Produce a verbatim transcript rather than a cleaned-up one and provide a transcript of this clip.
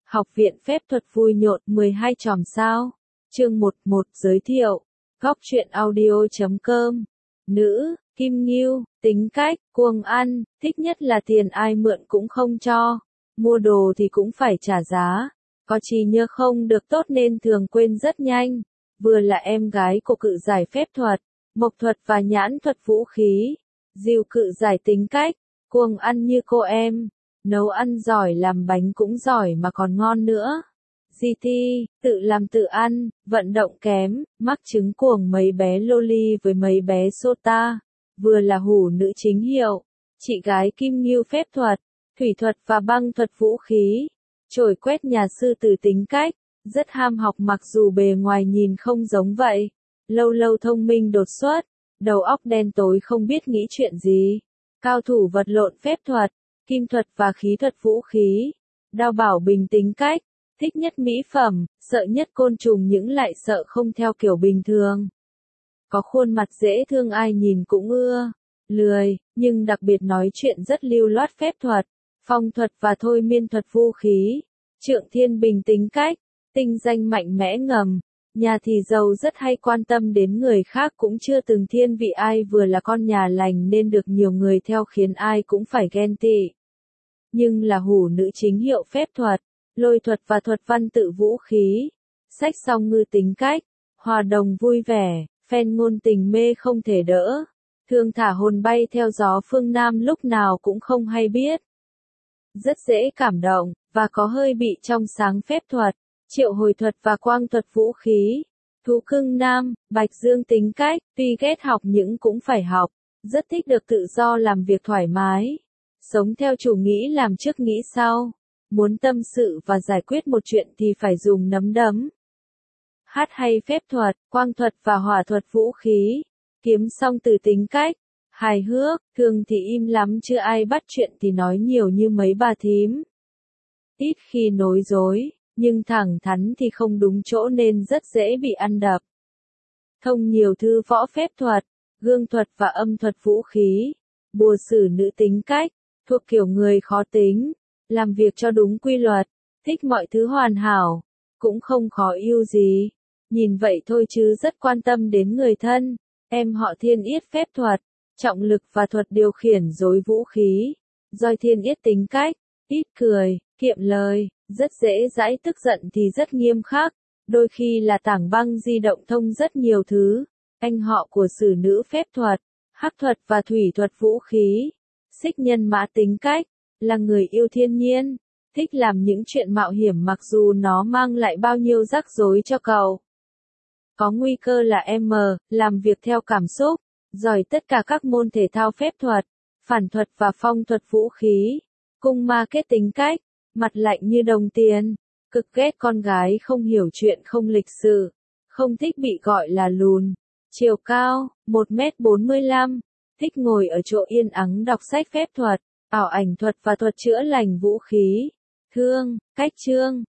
Học viện phép thuật vui nhộn mười hai chòm sao. Chương một một giới thiệu. Góc truyện audio chấm com. Nữ, Kim Ngưu, tính cách, cuồng ăn, thích nhất là tiền ai mượn cũng không cho. Mua đồ thì cũng phải trả giá. Có trí nhớ không được tốt nên thường quên rất nhanh. Vừa là em gái của cự giải phép thuật, mộc thuật và nhãn thuật vũ khí. Diệu cự giải tính cách, cuồng ăn như cô em. Nấu ăn giỏi, làm bánh cũng giỏi mà còn ngon nữa. giê tê, tự làm tự ăn, vận động kém, mắc chứng cuồng mấy bé loli với mấy bé sota. Vừa là hủ nữ chính hiệu, chị gái Kim Ngưu phép thuật, thủy thuật và băng thuật vũ khí. Trổi quét nhà sư tử tính cách, rất ham học mặc dù bề ngoài nhìn không giống vậy. Lâu lâu thông minh đột xuất, đầu óc đen tối không biết nghĩ chuyện gì. Cao thủ vật lộn phép thuật, kim thuật và khí thuật vũ khí. Đao bảo bình tính cách, thích nhất mỹ phẩm, sợ nhất côn trùng những lại sợ không theo kiểu bình thường. Có khuôn mặt dễ thương ai nhìn cũng ưa. Lười, nhưng đặc biệt nói chuyện rất lưu loát phép thuật, phong thuật và thôi miên thuật vũ khí. Trượng Thiên Bình tính cách, tinh danh mạnh mẽ ngầm. Nhà thì giàu rất hay quan tâm đến người khác cũng chưa từng thiên vị ai, vừa là con nhà lành nên được nhiều người theo khiến ai cũng phải ghen tị. Nhưng là hủ nữ chính hiệu phép thuật, lôi thuật và thuật văn tự vũ khí. Sách song ngư tính cách, hòa đồng vui vẻ, phen ngôn tình mê không thể đỡ. Thường thả hồn bay theo gió phương Nam lúc nào cũng không hay biết. Rất dễ cảm động, và có hơi bị trong sáng phép thuật, triệu hồi thuật và quang thuật vũ khí. Thú cưng nam, Bạch Dương tính cách, tuy ghét học nhưng cũng phải học, rất thích được tự do làm việc thoải mái. Sống theo chủ nghĩ làm trước nghĩ sau. Muốn tâm sự và giải quyết một chuyện thì phải dùng nắm đấm. Hát hay phép thuật, quang thuật và hỏa thuật vũ khí. Kiếm song từ tính cách, hài hước, thường thì im lắm chưa ai bắt chuyện thì nói nhiều như mấy bà thím. Ít khi nói dối, nhưng thẳng thắn thì không đúng chỗ nên rất dễ bị ăn đập. Thông nhiều thư võ phép thuật, gương thuật và âm thuật vũ khí. Bùa sử nữ tính cách, thuộc kiểu người khó tính, làm việc cho đúng quy luật, thích mọi thứ hoàn hảo, cũng không khó yêu gì. Nhìn vậy thôi chứ rất quan tâm đến người thân. Em họ Thiên Yết phép thuật, trọng lực và thuật điều khiển dối vũ khí. Doi Thiên Yết tính cách, ít cười, kiệm lời, rất dễ dãi, tức giận thì rất nghiêm khắc, đôi khi là tảng băng di động thông rất nhiều thứ. Anh họ của sử nữ phép thuật, hắc thuật và thủy thuật vũ khí. Xích Nhân Mã tính cách, là người yêu thiên nhiên, thích làm những chuyện mạo hiểm mặc dù nó mang lại bao nhiêu rắc rối cho cậu. Có nguy cơ là em, làm việc theo cảm xúc, giỏi tất cả các môn thể thao phép thuật, phản thuật và phong thuật vũ khí. Cung Ma Kết tính cách, mặt lạnh như đồng tiền, cực ghét con gái không hiểu chuyện không lịch sự, không thích bị gọi là lùn. Chiều cao, một mét bốn mươi lăm, thích ngồi ở chỗ yên ắng đọc sách phép thuật, ảo ảnh thuật và thuật chữa lành vũ khí. Thương, cách trương,